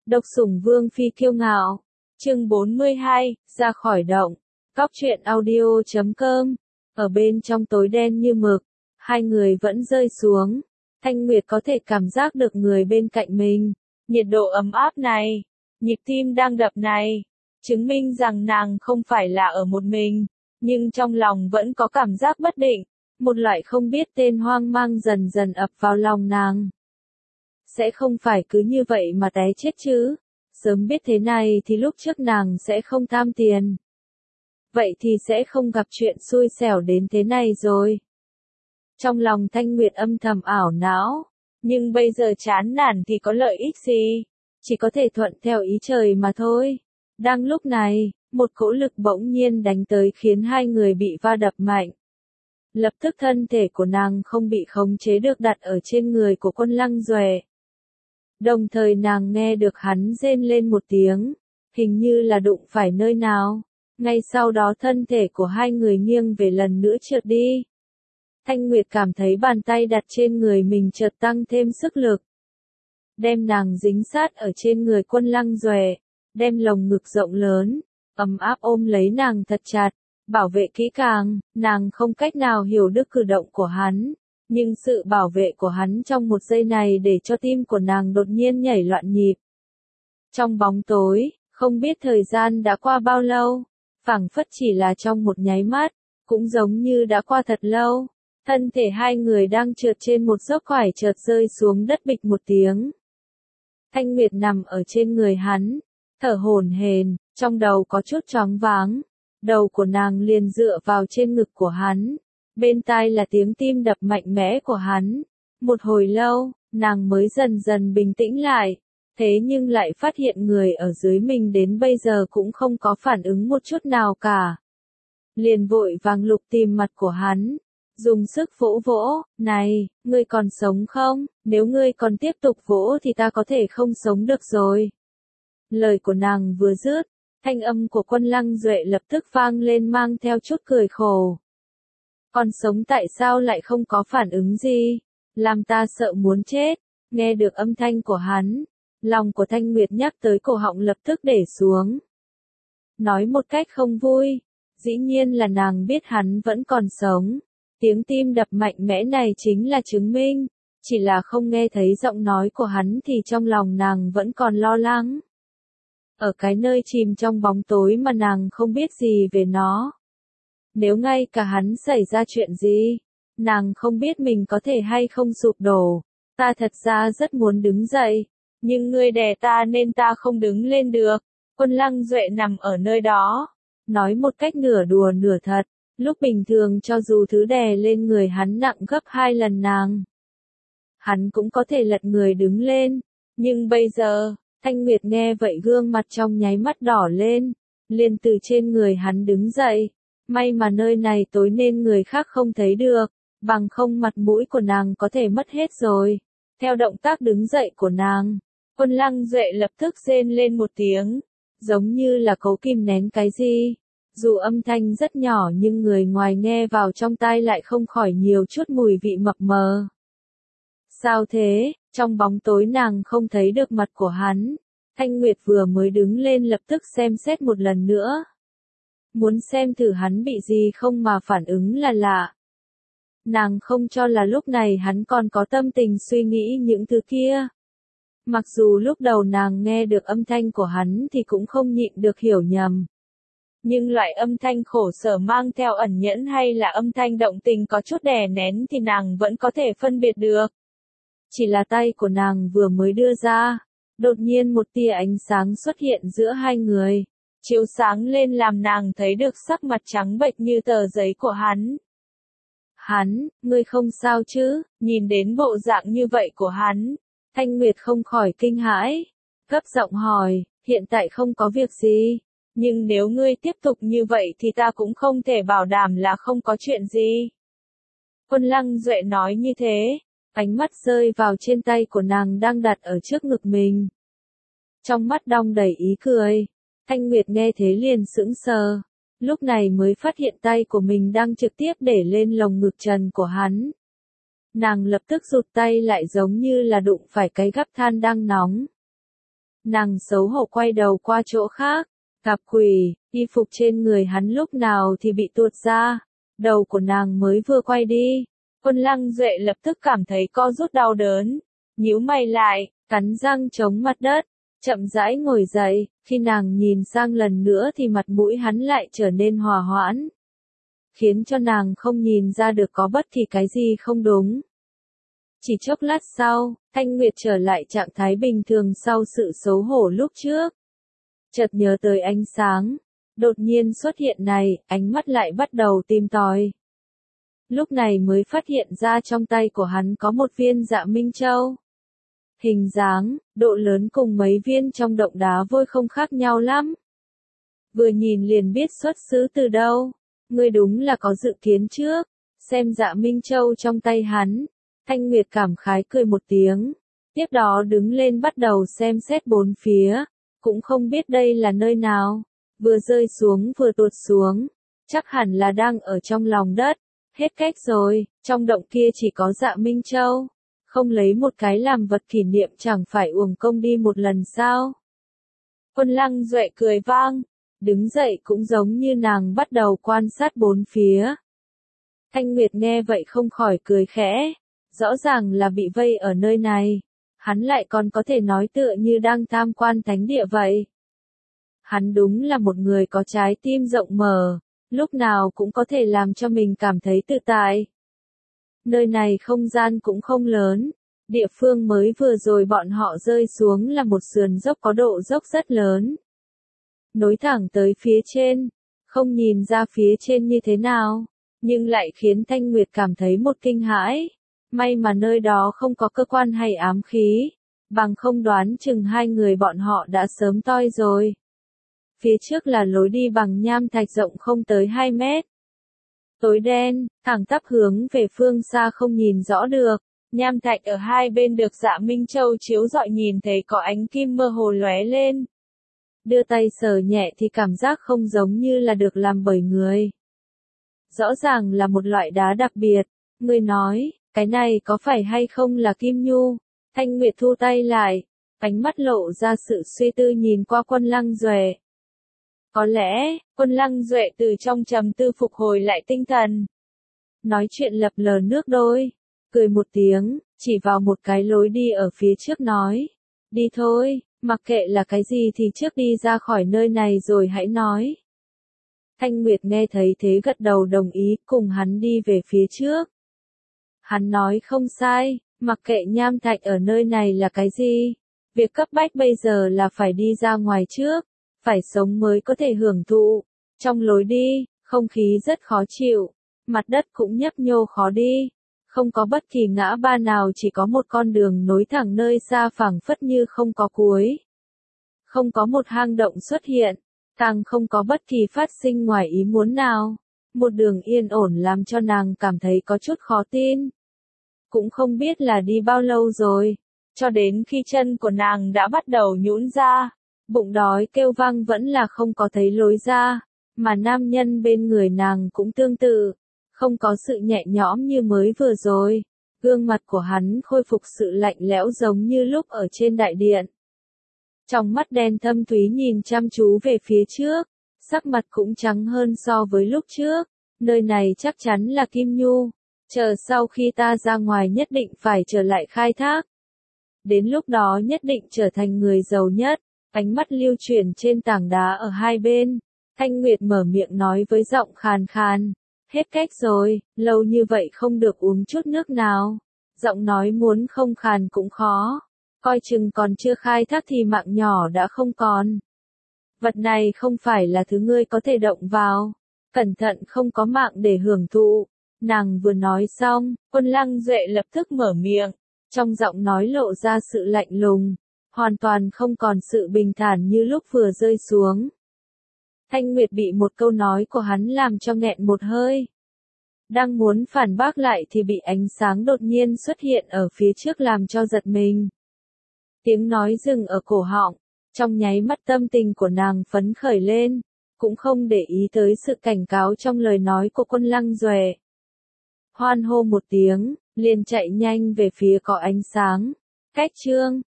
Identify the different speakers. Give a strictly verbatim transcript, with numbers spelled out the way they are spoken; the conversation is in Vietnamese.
Speaker 1: Độc Sủng Vương Phi kiêu ngạo. Chương bốn mươi hai, ra khỏi động. Cóc truyện audio chấm com. Ở bên trong tối đen như mực, hai người vẫn rơi xuống. Thanh Nguyệt có thể cảm giác được người bên cạnh mình. Nhiệt độ ấm áp này, nhịp tim đang đập này, chứng minh rằng nàng không phải là ở một mình, nhưng trong lòng vẫn có cảm giác bất định, một loại không biết tên hoang mang dần dần ập vào lòng nàng. Sẽ không phải cứ như vậy mà té chết chứ, sớm biết thế này thì lúc trước nàng sẽ không tham tiền. Vậy thì sẽ không gặp chuyện xui xẻo đến thế này rồi. Trong lòng Thanh Nguyệt âm thầm ảo não, nhưng bây giờ chán nản thì có lợi ích gì, chỉ có thể thuận theo ý trời mà thôi. Đang lúc này, một cỗ lực bỗng nhiên đánh tới khiến hai người bị va đập mạnh. Lập tức thân thể của nàng không bị khống chế được đặt ở trên người của Quân Lăng Duệ. Đồng thời nàng nghe được hắn rên lên một tiếng, hình như là đụng phải nơi nào. Ngay sau đó thân thể của hai người nghiêng về lần nữa trượt đi. Thanh Nguyệt cảm thấy bàn tay đặt trên người mình chợt tăng thêm sức lực. Đem nàng dính sát ở trên người Quân Lăng Duệ, đem lồng ngực rộng lớn, ấm áp ôm lấy nàng thật chặt, bảo vệ kỹ càng. Nàng không cách nào hiểu được cử động của hắn, nhưng sự bảo vệ của hắn trong một giây này để cho tim của nàng đột nhiên nhảy loạn nhịp. Trong bóng tối, không biết thời gian đã qua bao lâu, phảng phất chỉ là trong một nháy mắt, cũng giống như đã qua thật lâu. Thân thể hai người đang trượt trên một dốc quải chợt rơi xuống đất bịch một tiếng. Thanh Nguyệt nằm ở trên người hắn, thở hổn hển, trong đầu có chút choáng váng. Đầu của nàng liền dựa vào trên ngực của hắn, bên tai là tiếng tim đập mạnh mẽ của hắn. Một hồi lâu, nàng mới dần dần bình tĩnh lại, thế nhưng lại phát hiện người ở dưới mình đến bây giờ cũng không có phản ứng một chút nào cả. Liền vội vàng lục tìm mặt của hắn, dùng sức vỗ vỗ. Này, ngươi còn sống không? Nếu ngươi còn tiếp tục vỗ thì ta có thể không sống được rồi. Lời của nàng vừa dứt, thanh âm của Quân Lăng Duệ lập tức vang lên mang theo chút cười khổ. Còn sống tại sao lại không có phản ứng gì? Làm ta sợ muốn chết. Nghe được âm thanh của hắn, lòng của Thanh Nguyệt nhắc tới cổ họng lập tức để xuống. Nói một cách không vui, dĩ nhiên là nàng biết hắn vẫn còn sống. Tiếng tim đập mạnh mẽ này chính là chứng minh, chỉ là không nghe thấy giọng nói của hắn thì trong lòng nàng vẫn còn lo lắng. Ở cái nơi chìm trong bóng tối mà nàng không biết gì về nó. Nếu ngay cả hắn xảy ra chuyện gì, nàng không biết mình có thể hay không sụp đổ. Ta thật ra rất muốn đứng dậy, nhưng ngươi đè ta nên ta không đứng lên được. Quân Lăng Duệ nằm ở nơi đó, nói một cách nửa đùa nửa thật. Lúc bình thường cho dù thứ đè lên người hắn nặng gấp hai lần nàng, hắn cũng có thể lật người đứng lên. Nhưng bây giờ, Thanh Nguyệt nghe vậy gương mặt trong nháy mắt đỏ lên, liền từ trên người hắn đứng dậy. May mà nơi này tối nên người khác không thấy được, bằng không mặt mũi của nàng có thể mất hết rồi. Theo động tác đứng dậy của nàng, Quân Lăng Duệ lập tức rên lên một tiếng, giống như là cố kìm nén cái gì. Dù âm thanh rất nhỏ nhưng người ngoài nghe vào trong tai lại không khỏi nhiều chút mùi vị mập mờ. Sao thế? Trong bóng tối nàng không thấy được mặt của hắn. Thanh Nguyệt vừa mới đứng lên lập tức xem xét một lần nữa. Muốn xem thử hắn bị gì không mà phản ứng là lạ. Nàng không cho là lúc này hắn còn có tâm tình suy nghĩ những thứ kia. Mặc dù lúc đầu nàng nghe được âm thanh của hắn thì cũng không nhịn được hiểu nhầm. Nhưng loại âm thanh khổ sở mang theo ẩn nhẫn hay là âm thanh động tình có chút đè nén thì nàng vẫn có thể phân biệt được. Chỉ là tay của nàng vừa mới đưa ra, đột nhiên một tia ánh sáng xuất hiện giữa hai người, chiếu sáng lên làm nàng thấy được sắc mặt trắng bệch như tờ giấy của hắn. Hắn, ngươi không sao chứ? Nhìn đến bộ dạng như vậy của hắn, Thanh Nguyệt không khỏi kinh hãi, gấp giọng hỏi, hiện tại không có việc gì. Nhưng nếu ngươi tiếp tục như vậy thì ta cũng không thể bảo đảm là không có chuyện gì. Quân Lăng Duệ nói như thế, ánh mắt rơi vào trên tay của nàng đang đặt ở trước ngực mình. Trong mắt đong đầy ý cười, Thanh Nguyệt nghe thế liền sững sờ, lúc này mới phát hiện tay của mình đang trực tiếp để lên lồng ngực trần của hắn. Nàng lập tức rụt tay lại giống như là đụng phải cái gắp than đang nóng. Nàng xấu hổ quay đầu qua chỗ khác. Gặp quỷ, y phục trên người hắn lúc nào thì bị tuột ra. Đầu của nàng mới vừa quay đi. Quân Lăng Duệ lập tức cảm thấy co rút đau đớn. Nhíu mày lại, cắn răng chống mặt đất. Chậm rãi ngồi dậy, khi nàng nhìn sang lần nữa thì mặt mũi hắn lại trở nên hòa hoãn. Khiến cho nàng không nhìn ra được có bất kỳ cái gì không đúng. Chỉ chốc lát sau, Thanh Nguyệt trở lại trạng thái bình thường sau sự xấu hổ lúc trước. Chợt nhớ tới ánh sáng, đột nhiên xuất hiện này, ánh mắt lại bắt đầu tìm tòi. Lúc này mới phát hiện ra trong tay của hắn có một viên Dạ Minh Châu. Hình dáng, độ lớn cùng mấy viên trong động đá vôi không khác nhau lắm. Vừa nhìn liền biết xuất xứ từ đâu. Ngươi đúng là có dự kiến trước. Xem Dạ Minh Châu trong tay hắn. Thanh Nguyệt cảm khái cười một tiếng. Tiếp đó đứng lên bắt đầu xem xét bốn phía. Cũng không biết đây là nơi nào. Vừa rơi xuống vừa tuột xuống. Chắc hẳn là đang ở trong lòng đất. Hết cách rồi, trong động kia chỉ có Dạ Minh Châu. Không lấy một cái làm vật kỷ niệm chẳng phải uổng công đi một lần sao. Quân Lăng Duệ cười vang. Đứng dậy cũng giống như nàng bắt đầu quan sát bốn phía. Thanh Nguyệt nghe vậy không khỏi cười khẽ. Rõ ràng là bị vây ở nơi này. Hắn lại còn có thể nói tựa như đang tham quan thánh địa vậy. Hắn đúng là một người có trái tim rộng mở. Lúc nào cũng có thể làm cho mình cảm thấy tự tại. Nơi này không gian cũng không lớn. Địa phương mới vừa rồi bọn họ rơi xuống là một sườn dốc có độ dốc rất lớn. Nối thẳng tới phía trên. Không nhìn ra phía trên như thế nào. Nhưng lại khiến Thanh Nguyệt cảm thấy một kinh hãi. May mà nơi đó không có cơ quan hay ám khí. Bằng không đoán chừng hai người bọn họ đã sớm toi rồi. Phía trước là lối đi bằng nham thạch rộng không tới hai mét. Tối đen, thẳng tắp hướng về phương xa không nhìn rõ được. Nham thạch ở hai bên được Dạ Minh Châu chiếu rọi nhìn thấy có ánh kim mơ hồ lóe lên. Đưa tay sờ nhẹ thì cảm giác không giống như là được làm bởi người. Rõ ràng là một loại đá đặc biệt. Người nói, cái này có phải hay không là kim nhu? Thanh Nguyệt thu tay lại, ánh mắt lộ ra sự suy tư nhìn qua Quân Lăng Duệ. Có lẽ, Quân Lăng Duệ từ trong trầm tư phục hồi lại tinh thần. Nói chuyện lập lờ nước đôi, cười một tiếng, chỉ vào một cái lối đi ở phía trước nói. Đi thôi, mặc kệ là cái gì thì trước đi ra khỏi nơi này rồi hãy nói. Thanh Nguyệt nghe thấy thế gật đầu đồng ý cùng hắn đi về phía trước. Hắn nói không sai, mặc kệ nham thạch ở nơi này là cái gì. Việc cấp bách bây giờ là phải đi ra ngoài trước. Phải sống mới có thể hưởng thụ. Trong lối đi, không khí rất khó chịu. Mặt đất cũng nhấp nhô khó đi. Không có bất kỳ ngã ba nào, chỉ có một con đường nối thẳng nơi xa phẳng phất như không có cuối. Không có một hang động xuất hiện. Càng không có bất kỳ phát sinh ngoài ý muốn nào. Một đường yên ổn làm cho nàng cảm thấy có chút khó tin. Cũng không biết là đi bao lâu rồi. Cho đến khi chân của nàng đã bắt đầu nhũn ra. Bụng đói kêu vang vẫn là không có thấy lối ra, mà nam nhân bên người nàng cũng tương tự, không có sự nhẹ nhõm như mới vừa rồi. Gương mặt của hắn khôi phục sự lạnh lẽo giống như lúc ở trên đại điện. Trong mắt đen thâm thúy nhìn chăm chú về phía trước, sắc mặt cũng trắng hơn so với lúc trước. Nơi này chắc chắn là Kim Nhu, chờ sau khi ta ra ngoài nhất định phải trở lại khai thác. Đến lúc đó nhất định trở thành người giàu nhất. Ánh mắt lưu chuyển trên tảng đá ở hai bên. Thanh Nguyệt mở miệng nói với giọng khàn khàn. Hết cách rồi, lâu như vậy không được uống chút nước nào. Giọng nói muốn không khàn cũng khó. Coi chừng còn chưa khai thác thì mạng nhỏ đã không còn. Vật này không phải là thứ ngươi có thể động vào. Cẩn thận không có mạng để hưởng thụ. Nàng vừa nói xong, Quân Lăng Duệ lập tức mở miệng. Trong giọng nói lộ ra sự lạnh lùng. Hoàn toàn không còn sự bình thản như lúc vừa rơi xuống. Thanh Nguyệt bị một câu nói của hắn làm cho nghẹn một hơi. Đang muốn phản bác lại thì bị ánh sáng đột nhiên xuất hiện ở phía trước làm cho giật mình. Tiếng nói dừng ở cổ họng, trong nháy mắt tâm tình của nàng phấn khởi lên, cũng không để ý tới sự cảnh cáo trong lời nói của Quân Lăng Duệ. Hoan hô một tiếng, liền chạy nhanh về phía có ánh sáng. Cách chương